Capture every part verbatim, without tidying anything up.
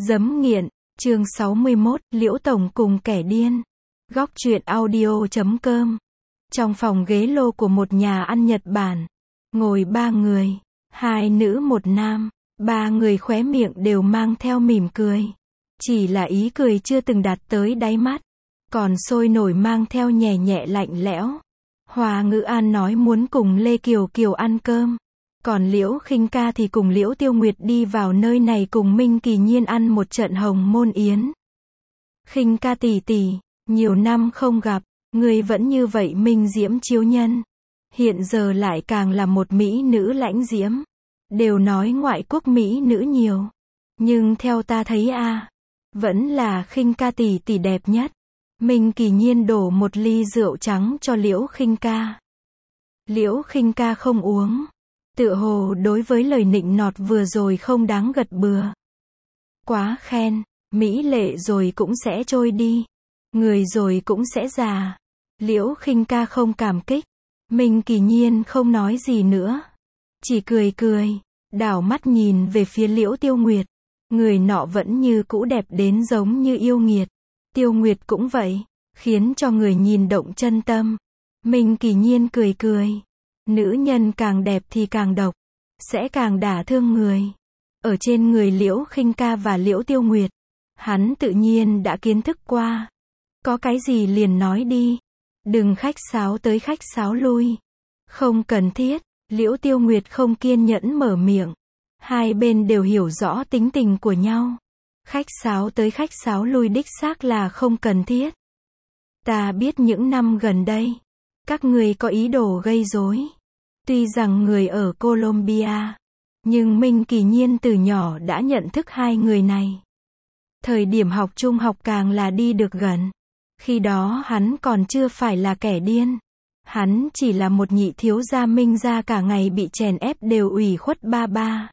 Giấm nghiện, chương sáu mươi mốt, Liễu Tổng cùng kẻ điên. Góc truyện audio chấm com. Trong phòng ghế lô của một nhà ăn Nhật Bản, ngồi ba người, hai nữ một nam, ba người khóe miệng đều mang theo mỉm cười. Chỉ là ý cười chưa từng đạt tới đáy mắt, còn sôi nổi mang theo nhẹ nhẹ lạnh lẽo. Hoa Ngữ An nói muốn cùng Lê Kiều Kiều ăn cơm, còn Liễu Khinh Ca thì cùng Liễu Tiêu Nguyệt đi vào nơi này cùng Minh Kỳ Nhiên ăn một trận hồng môn yến. Khinh Ca tỷ tỷ, nhiều năm không gặp, người vẫn như vậy minh diễm chiếu nhân. Hiện giờ lại càng là một mỹ nữ lãnh diễm. Đều nói ngoại quốc mỹ nữ nhiều, nhưng theo ta thấy a, à, vẫn là Khinh Ca tỷ tỷ đẹp nhất. Minh Kỳ Nhiên đổ một ly rượu trắng cho Liễu Khinh Ca. Liễu Khinh Ca không uống, tựa hồ đối với lời nịnh nọt vừa rồi không đáng gật bừa. Quá khen, mỹ lệ rồi cũng sẽ trôi đi, người rồi cũng sẽ già. Liễu Khinh Ca không cảm kích, Minh Kỳ Nhiên không nói gì nữa, chỉ cười cười, đảo mắt nhìn về phía Liễu Tiêu Nguyệt. Người nọ vẫn như cũ đẹp đến giống như yêu nghiệt. Tiêu Nguyệt cũng vậy, khiến cho người nhìn động chân tâm. Minh Kỳ Nhiên cười cười, nữ nhân càng đẹp thì càng độc, sẽ càng đả thương người. Ở trên người Liễu Khinh Ca và Liễu Tiêu Nguyệt, hắn tự nhiên đã kiến thức qua. Có cái gì liền nói đi, đừng khách sáo tới khách sáo lui. Không cần thiết. Liễu Tiêu Nguyệt không kiên nhẫn mở miệng. Hai bên đều hiểu rõ tính tình của nhau. Khách sáo tới khách sáo lui đích xác là không cần thiết. Ta biết những năm gần đây, các người có ý đồ gây rối. Tuy rằng người ở Colombia, nhưng Minh Kỳ Nhiên từ nhỏ đã nhận thức hai người này. Thời điểm học trung học càng là đi được gần. Khi đó hắn còn chưa phải là kẻ điên. Hắn chỉ là một nhị thiếu gia Minh gia cả ngày bị chèn ép đều ủy khuất ba ba.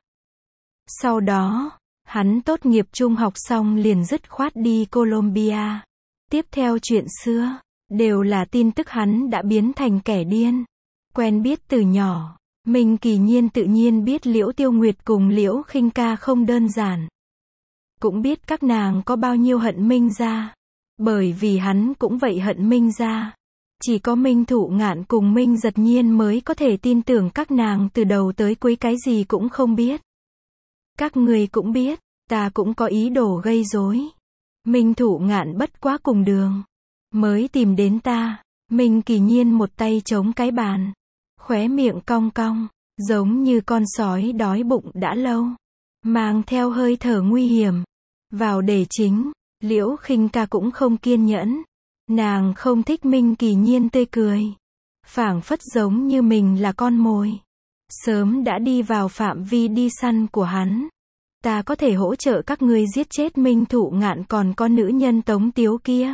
Sau đó, hắn tốt nghiệp trung học xong liền dứt khoát đi Colombia. Tiếp theo chuyện xưa, đều là tin tức hắn đã biến thành kẻ điên. Quen biết từ nhỏ, Minh Kỳ Nhiên tự nhiên biết Liễu Tiêu Nguyệt cùng Liễu Khinh Ca không đơn giản. Cũng biết các nàng có bao nhiêu hận Minh gia. Bởi vì hắn cũng vậy hận Minh gia. Chỉ có Minh Thụ Ngạn cùng Minh Giật Nhiên mới có thể tin tưởng các nàng từ đầu tới cuối cái gì cũng không biết. Các người cũng biết, ta cũng có ý đồ gây rối. Minh Thụ Ngạn bất quá cùng đường, mới tìm đến ta. Minh Kỳ Nhiên một tay chống cái bàn, khóe miệng cong cong, giống như con sói đói bụng đã lâu, mang theo hơi thở nguy hiểm. Vào đề chính, Liễu Khinh Ca cũng không kiên nhẫn. Nàng không thích Minh Kỳ Nhiên tươi cười, phảng phất giống như mình là con mồi, sớm đã đi vào phạm vi đi săn của hắn. Ta có thể hỗ trợ các ngươi giết chết Minh Thụ Ngạn còn có nữ nhân Tống Tiếu kia.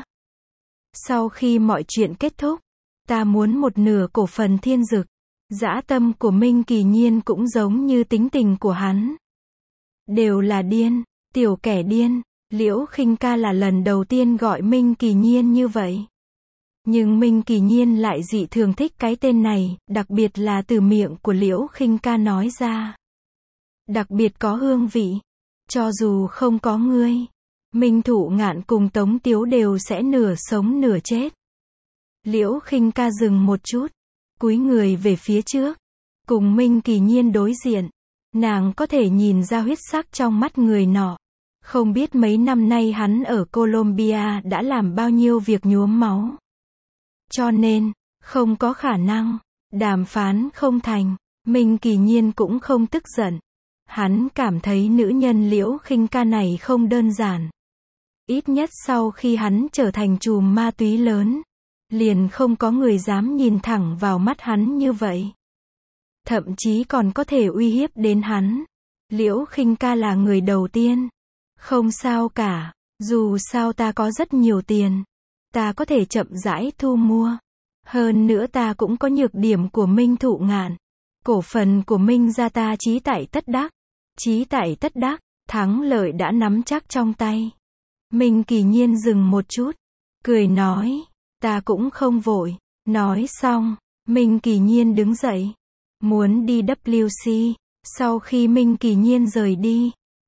Sau khi mọi chuyện kết thúc, ta muốn một nửa cổ phần Thiên Dực. Dã tâm của Minh Kỳ Nhiên cũng giống như tính tình của hắn. Đều là điên, tiểu kẻ điên. Liễu Khinh Ca là lần đầu tiên gọi Minh Kỳ Nhiên như vậy. Nhưng Minh Kỳ Nhiên lại dị thường thích cái tên này, đặc biệt là từ miệng của Liễu Khinh Ca nói ra. Đặc biệt có hương vị. Cho dù không có ngươi, Minh Thụ Ngạn cùng Tống Tiếu đều sẽ nửa sống nửa chết. Liễu Khinh Ca dừng một chút, cúi người về phía trước, cùng Minh Kỳ Nhiên đối diện. Nàng có thể nhìn ra huyết sắc trong mắt người nọ. Không biết mấy năm nay hắn ở Colombia đã làm bao nhiêu việc nhuốm máu. Cho nên, không có khả năng, đàm phán không thành. Minh Kỳ Nhiên cũng không tức giận. Hắn cảm thấy nữ nhân Liễu Khinh Ca này không đơn giản. Ít nhất sau khi hắn trở thành chùm ma túy lớn, liền không có người dám nhìn thẳng vào mắt hắn như vậy. Thậm chí còn có thể uy hiếp đến hắn. Liễu Khinh Ca là người đầu tiên. Không sao cả, dù sao ta có rất nhiều tiền. Ta có thể chậm rãi thu mua. Hơn nữa ta cũng có nhược điểm của Minh Thụ Ngạn. Cổ phần của Minh gia ta chí tại tất đắc. Chí tại tất đắc, thắng lợi đã nắm chắc trong tay. Minh Kỳ Nhiên dừng một chút, cười nói, ta cũng không vội. Nói xong, Minh Kỳ Nhiên đứng dậy, muốn đi vê kép xê. Sau khi Minh Kỳ Nhiên rời đi,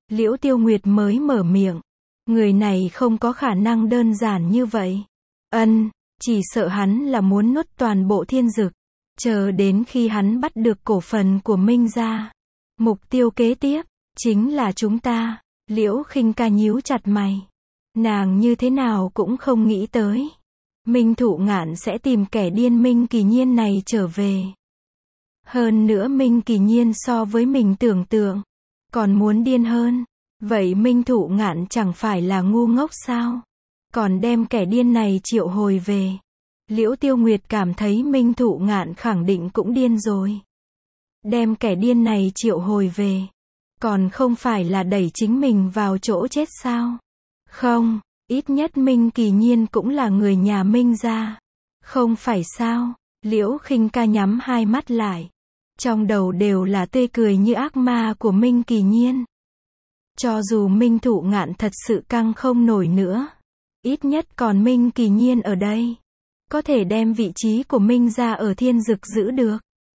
Liễu Tiêu Nguyệt mới mở miệng. Người này không có khả năng đơn giản như vậy. Ân, chỉ sợ hắn là muốn nuốt toàn bộ thiên dực. Chờ đến khi hắn bắt được cổ phần của Minh gia. Mục tiêu kế tiếp, chính là chúng ta. Liễu Khinh Ca nhíu chặt mày. Nàng như thế nào cũng không nghĩ tới. Minh Thụ Ngạn sẽ tìm kẻ điên Minh Kỳ Nhiên này trở về. Hơn nữa Minh Kỳ Nhiên so với mình tưởng tượng, còn muốn điên hơn. Vậy Minh Thụ Ngạn chẳng phải là ngu ngốc sao? Còn đem kẻ điên này triệu hồi về. Liễu Tiêu Nguyệt cảm thấy Minh Thụ Ngạn khẳng định cũng điên rồi. Đem kẻ điên này triệu hồi về. Còn không phải là đẩy chính mình vào chỗ chết sao? Không, ít nhất Minh Kỳ Nhiên cũng là người nhà Minh gia. Không phải sao? Liễu Khinh Ca nhắm hai mắt lại. Trong đầu đều là tê cười như ác ma của Minh Kỳ Nhiên. Cho dù Minh Thụ Ngạn thật sự căng không nổi nữa, ít nhất còn Minh Kỳ Nhiên ở đây, có thể đem vị trí của Minh gia ở thiên dực giữ được.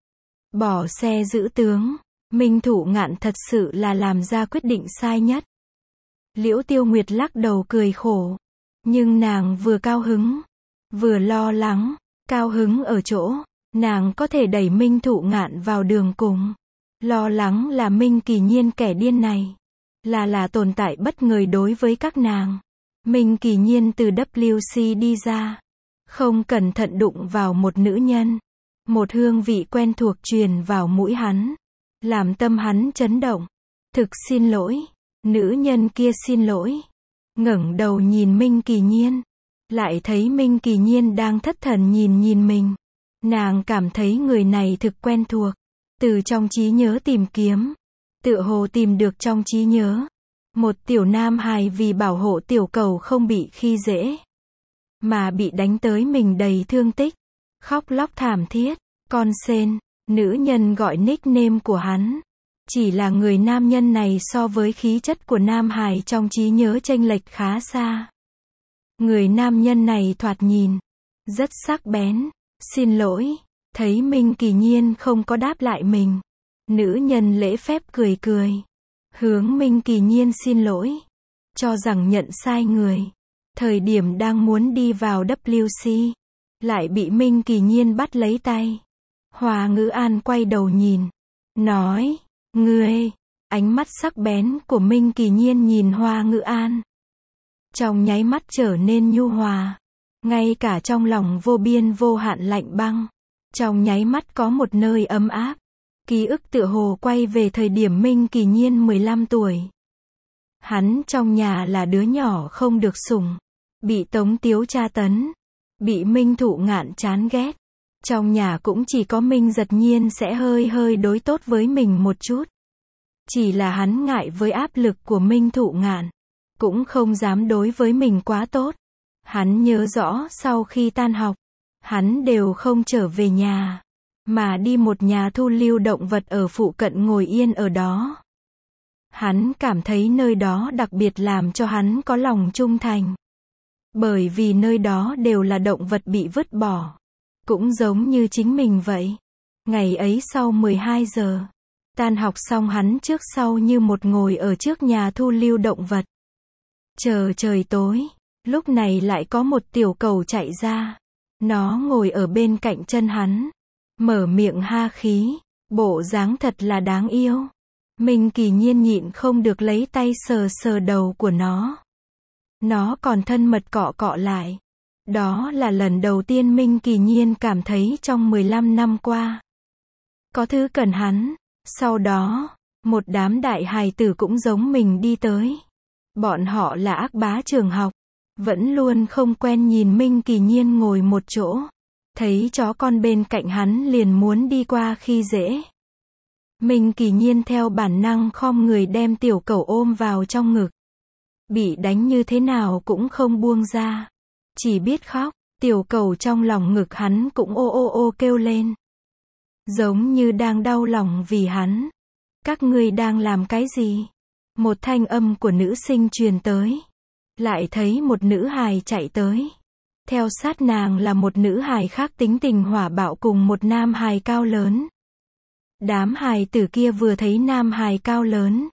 Bỏ xe giữ tướng, Minh Thụ Ngạn thật sự là làm ra quyết định sai nhất. Liễu Tiêu Nguyệt lắc đầu cười khổ. Nhưng nàng vừa cao hứng, vừa lo lắng. Cao hứng ở chỗ, nàng có thể đẩy Minh Thụ Ngạn vào đường cùng. Lo lắng là Minh Kỳ Nhiên kẻ điên này. Là là tồn tại bất ngờ đối với các nàng. Minh Kỳ Nhiên từ W C đi ra. Không cẩn thận đụng vào một nữ nhân. Một hương vị quen thuộc truyền vào mũi hắn. Làm tâm hắn chấn động. Thực xin lỗi. Nữ nhân kia xin lỗi. Ngẩng đầu nhìn Minh Kỳ Nhiên. Lại thấy Minh Kỳ Nhiên đang thất thần nhìn nhìn mình. Nàng cảm thấy người này thực quen thuộc. Từ trong trí nhớ tìm kiếm. Tựa hồ tìm được trong trí nhớ. Một tiểu nam hài vì bảo hộ tiểu cầu không bị khi dễ. Mà bị đánh tới mình đầy thương tích. Khóc lóc thảm thiết. Con sên. Nữ nhân gọi nickname của hắn. Chỉ là người nam nhân này so với khí chất của nam hài trong trí nhớ chênh lệch khá xa. Người nam nhân này thoạt nhìn rất sắc bén. Xin lỗi. Thấy Minh Kỳ Nhiên không có đáp lại mình. Nữ nhân lễ phép cười cười. Hướng Minh Kỳ Nhiên xin lỗi. Cho rằng nhận sai người. Thời điểm đang muốn đi vào W C. Lại bị Minh Kỳ Nhiên bắt lấy tay. Hoa Ngữ An quay đầu nhìn. Nói. Ngươi. Ánh mắt sắc bén của Minh Kỳ Nhiên nhìn Hoa Ngữ An. Trong nháy mắt trở nên nhu hòa. Ngay cả trong lòng vô biên vô hạn lạnh băng. Trong nháy mắt có một nơi ấm áp. Ký ức tựa hồ quay về thời điểm Minh Kỳ Nhiên mười lăm tuổi. Hắn trong nhà là đứa nhỏ không được sủng. Bị Tống Tiếu tra tấn. Bị Minh Thụ Ngạn chán ghét. Trong nhà cũng chỉ có Minh Giật Nhiên sẽ hơi hơi đối tốt với mình một chút. Chỉ là hắn ngại với áp lực của Minh Thụ Ngạn. Cũng không dám đối với mình quá tốt. Hắn nhớ rõ sau khi tan học. Hắn đều không trở về nhà. Mà đi một nhà thu lưu động vật ở phụ cận ngồi yên ở đó. Hắn cảm thấy nơi đó đặc biệt làm cho hắn có lòng trung thành. Bởi vì nơi đó đều là động vật bị vứt bỏ. Cũng giống như chính mình vậy. Ngày ấy sau mười hai giờ. Tan học xong hắn trước sau như một ngồi ở trước nhà thu lưu động vật. Chờ trời tối. Lúc này lại có một tiểu cầu chạy ra. Nó ngồi ở bên cạnh chân hắn. Mở miệng ha khí. Bộ dáng thật là đáng yêu. Minh Kỳ Nhiên nhịn không được lấy tay sờ sờ đầu của nó. Nó còn thân mật cọ cọ lại. Đó là lần đầu tiên Minh Kỳ Nhiên cảm thấy trong mười lăm năm qua. Có thứ cần hắn. Sau đó, một đám đại hài tử cũng giống mình đi tới. Bọn họ là ác bá trường học. Vẫn luôn không quen nhìn Minh Kỳ Nhiên ngồi một chỗ. Thấy chó con bên cạnh hắn liền muốn đi qua khi dễ. Minh Kỳ Nhiên theo bản năng khom người đem tiểu cẩu ôm vào trong ngực. Bị đánh như thế nào cũng không buông ra. Chỉ biết khóc, tiểu cẩu trong lòng ngực hắn cũng ô ô ô kêu lên. Giống như đang đau lòng vì hắn. Các ngươi đang làm cái gì? Một thanh âm của nữ sinh truyền tới. Lại thấy một nữ hài chạy tới. Theo sát nàng là một nữ hài khác tính tình hỏa bạo cùng một nam hài cao lớn. Đám hài tử kia vừa thấy nam hài cao lớn.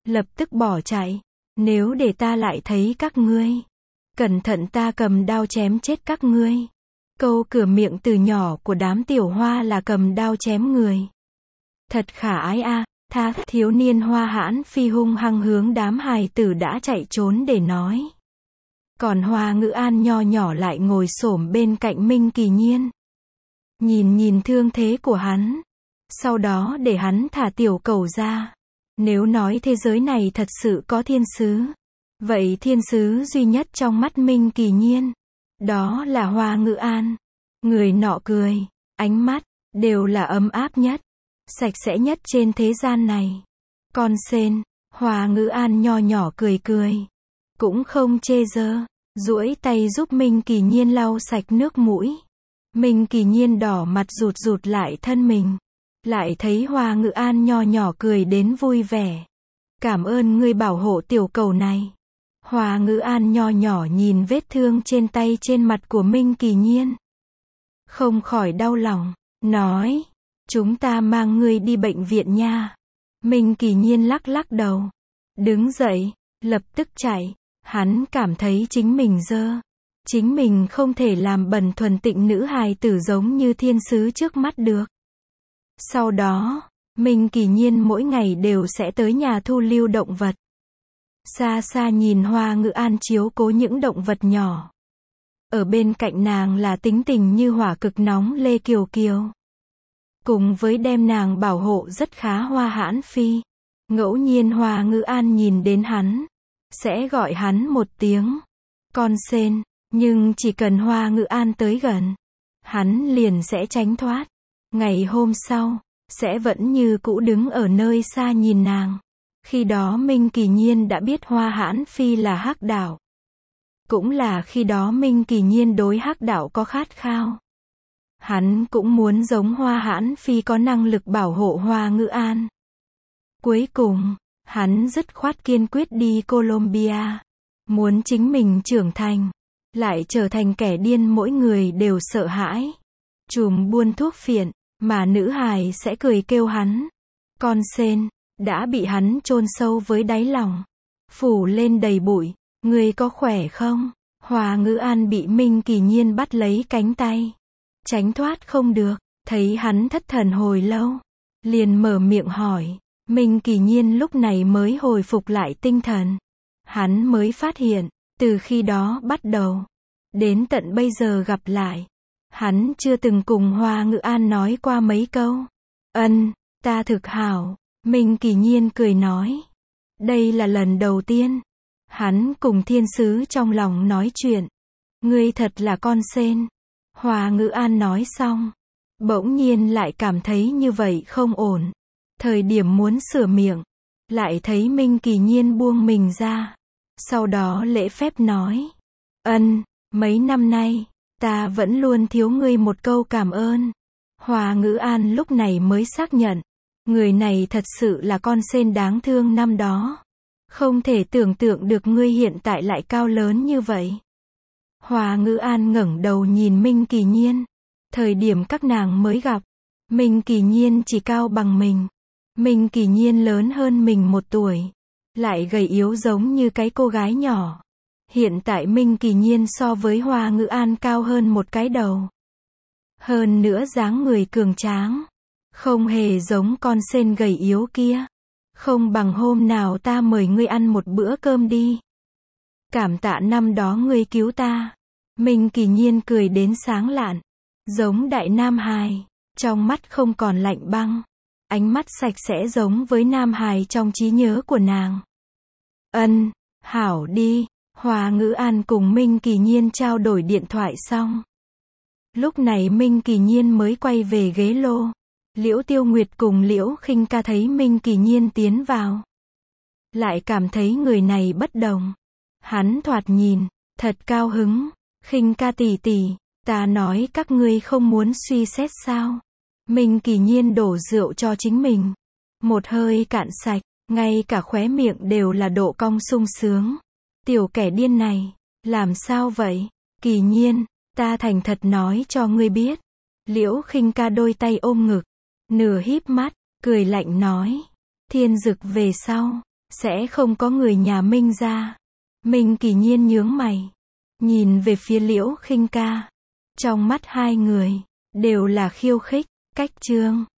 lập tức bỏ chạy. Nếu để ta lại thấy các ngươi, cẩn thận ta cầm đao chém chết các ngươi. Câu cửa miệng từ nhỏ của đám tiểu hoa là cầm đao chém người. Thật khả ái a, à, tha, thiếu niên Hoa Hãn Phi hung hăng hướng đám hài tử đã chạy trốn để nói. Còn Hoa Ngữ An nho nhỏ lại ngồi xổm bên cạnh Minh Kỳ Nhiên. Nhìn nhìn thương thế của hắn. Sau đó để hắn thả tiểu cẩu ra. Nếu nói thế giới này thật sự có thiên sứ, vậy thiên sứ duy nhất trong mắt Minh Kỳ Nhiên, đó là Hoa Ngữ An. Người nọ cười, ánh mắt, đều là ấm áp nhất, sạch sẽ nhất trên thế gian này. Con sên, Hoa Ngữ An nho nhỏ cười cười, cũng không chê dơ, duỗi tay giúp Minh Kỳ Nhiên lau sạch nước mũi. Minh Kỳ Nhiên đỏ mặt rụt rụt lại thân mình. Lại thấy Hoa Ngữ An nho nhỏ cười đến vui vẻ. Cảm ơn ngươi bảo hộ tiểu cầu này. Hoa Ngữ An nho nhỏ nhìn vết thương trên tay trên mặt của Minh Kỳ Nhiên. Không khỏi đau lòng, nói, chúng ta mang ngươi đi bệnh viện nha. Minh Kỳ Nhiên lắc lắc đầu, đứng dậy, lập tức chạy. Hắn cảm thấy chính mình dơ. Chính mình không thể làm bẩn thuần tịnh nữ hài tử giống như thiên sứ trước mắt được. Sau đó, Minh Kỳ Nhiên mỗi ngày đều sẽ tới nhà thu lưu động vật. Xa xa nhìn Hoa Ngữ An chiếu cố những động vật nhỏ. Ở bên cạnh nàng là tính tình như hỏa cực nóng Lê Kiều Kiều. Cùng với đem nàng bảo hộ rất khá Hoa Hãn Phi. Ngẫu nhiên Hoa Ngữ An nhìn đến hắn, sẽ gọi hắn một tiếng, con sên, nhưng chỉ cần Hoa Ngữ An tới gần, hắn liền sẽ tránh thoát. Ngày hôm sau, sẽ vẫn như cũ đứng ở nơi xa nhìn nàng. Khi đó Minh Kỳ Nhiên đã biết Hoa Hãn Phi là hắc đạo. Cũng là khi đó Minh Kỳ Nhiên đối hắc đạo có khát khao. Hắn cũng muốn giống Hoa Hãn Phi có năng lực bảo hộ Hoa Ngữ An. Cuối cùng, hắn dứt khoát kiên quyết đi Colombia. Muốn chính mình trưởng thành, lại trở thành kẻ điên mỗi người đều sợ hãi. Trùm buôn thuốc phiện, mà nữ hài sẽ cười kêu hắn. Con sên, đã bị hắn chôn sâu với đáy lòng. Phủ lên đầy bụi, ngươi có khỏe không? Hoa Ngữ An bị Minh Kỳ Nhiên bắt lấy cánh tay. Tránh thoát không được, thấy hắn thất thần hồi lâu. Liền mở miệng hỏi. Minh Kỳ Nhiên lúc này mới hồi phục lại tinh thần. Hắn mới phát hiện, từ khi đó bắt đầu, đến tận bây giờ gặp lại, hắn chưa từng cùng Hoa Ngữ An nói qua mấy câu. Ân, ta thực hảo. Minh Kỳ Nhiên cười nói. Đây là lần đầu tiên hắn cùng thiên sứ trong lòng nói chuyện. Ngươi thật là con sên. Hoa Ngữ An nói xong, bỗng nhiên lại cảm thấy như vậy không ổn. Thời điểm muốn sửa miệng, lại thấy Minh Kỳ Nhiên buông mình ra. Sau đó lễ phép nói. Ân, mấy năm nay, ta vẫn luôn thiếu ngươi một câu cảm ơn. Hoa Ngữ An lúc này mới xác nhận. Người này thật sự là con sên đáng thương năm đó. Không thể tưởng tượng được ngươi hiện tại lại cao lớn như vậy. Hoa Ngữ An ngẩng đầu nhìn Minh Kỳ Nhiên. Thời điểm các nàng mới gặp, Minh Kỳ Nhiên chỉ cao bằng mình. Minh Kỳ Nhiên lớn hơn mình một tuổi. Lại gầy yếu giống như cái cô gái nhỏ. Hiện tại Minh Kỳ Nhiên so với Hoa Ngữ An cao hơn một cái đầu. Hơn nữa dáng người cường tráng. Không hề giống con sên gầy yếu kia. Không bằng hôm nào ta mời ngươi ăn một bữa cơm đi. Cảm tạ năm đó ngươi cứu ta. Minh Kỳ Nhiên cười đến sáng lạn. Giống đại nam hài. Trong mắt không còn lạnh băng. Ánh mắt sạch sẽ giống với nam hài trong trí nhớ của nàng. Ân, hảo đi. Hoa Ngữ An cùng Minh Kỳ Nhiên trao đổi điện thoại xong. Lúc này Minh Kỳ Nhiên mới quay về ghế lô. Liễu Tiêu Nguyệt cùng Liễu Khinh Ca thấy Minh Kỳ Nhiên tiến vào. Lại cảm thấy người này bất đồng. Hắn thoạt nhìn, thật cao hứng. Khinh Ca tỷ tỷ, ta nói các ngươi không muốn suy xét sao? Minh Kỳ Nhiên đổ rượu cho chính mình. Một hơi cạn sạch, ngay cả khóe miệng đều là độ cong sung sướng. Tiểu kẻ điên này, làm sao vậy? Kỳ Nhiên, ta thành thật nói cho ngươi biết. Liễu Khinh Ca đôi tay ôm ngực, nửa híp mắt, cười lạnh nói. Thiên dực về sau, Sẽ không có người nhà Minh ra. Minh Kỳ Nhiên nhướng mày. Nhìn về phía Liễu Khinh Ca. Trong mắt hai người, đều là khiêu khích. Cách chương